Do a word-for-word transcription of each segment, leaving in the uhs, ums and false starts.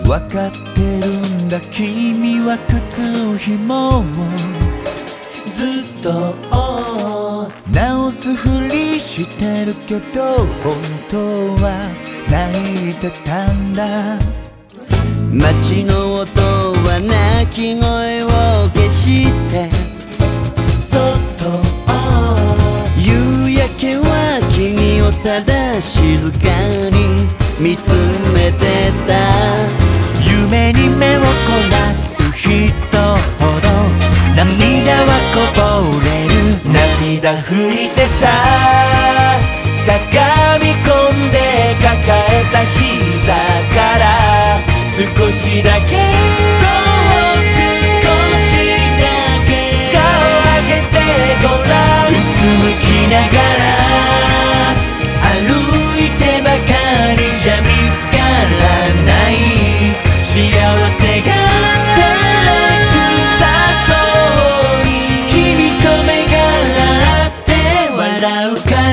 わかってるんだ君は靴ひもをずっと直すふりしてるけど本当は泣いてたんだ。 街の音は泣き声を消してそっと夕焼けは君をただ静かに見つめてた。 夢に目を凝らす人ほど涙はこぼれる。涙拭いてさしゃがみ込んで抱えた膝から少しだけそう少しだけ顔上げてごらん。うつむきながら歩いてばかりじゃ見つからない幸せが照れくさそうに君と目が合って笑うから。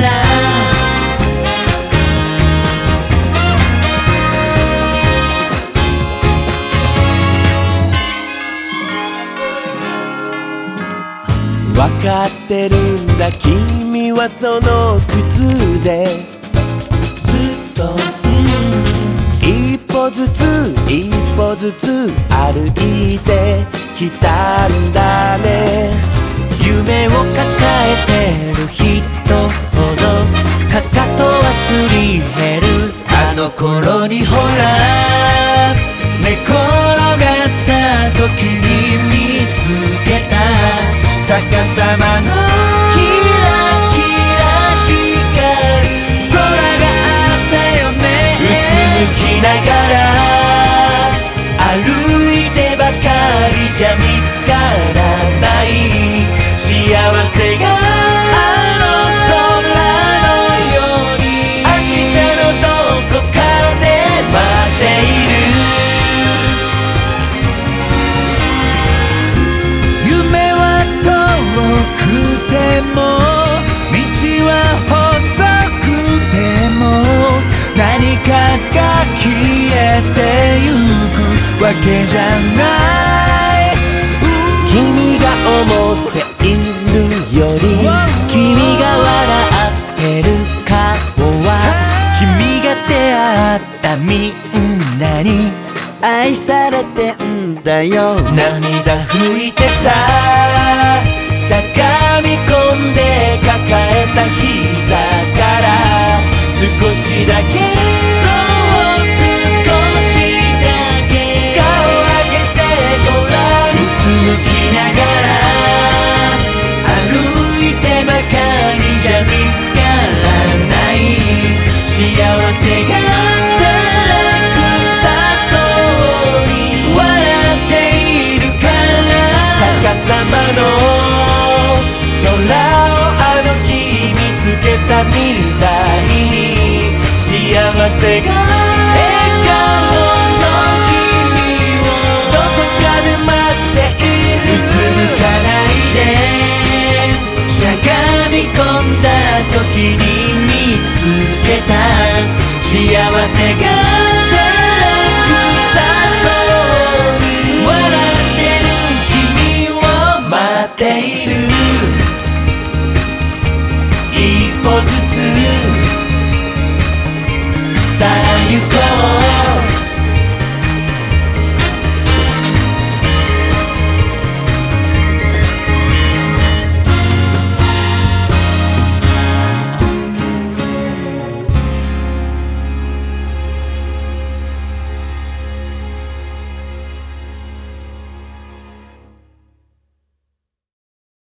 わかってるんだ君はその靴でずっと、うん、一歩ずつ一歩ずつ歩いてきたんだね。夢を抱えてる人ほどかかとはすり減る。あの頃にほら寝転がった時に見つけた逆さまのキラキラ光る空があったよね。うつむきながら歩いてばかりじゃ見つからない幸せがあの空のように明日のどこかで待っている。夢は遠くても道は細くても何かが消えてゆくわけじゃない。君が思っているより君が笑ってる顔は君が出会ったみんなに愛されてんだよ。涙拭いてさしゃがみ込んで抱えた膝から少しだけそう少しだけ顔上げてごらん。うつむきながら歩いてばかりじゃ見つからない幸せが照れくさそうに笑っているから逆さまの空をあの日見つけたみたいに幸せが笑顔の君をどこかで待っている。うつむかないでしゃがみ込んだ時に見つけた幸せが照れくさそうに笑ってる君を待っている。一歩ずつさあ行こう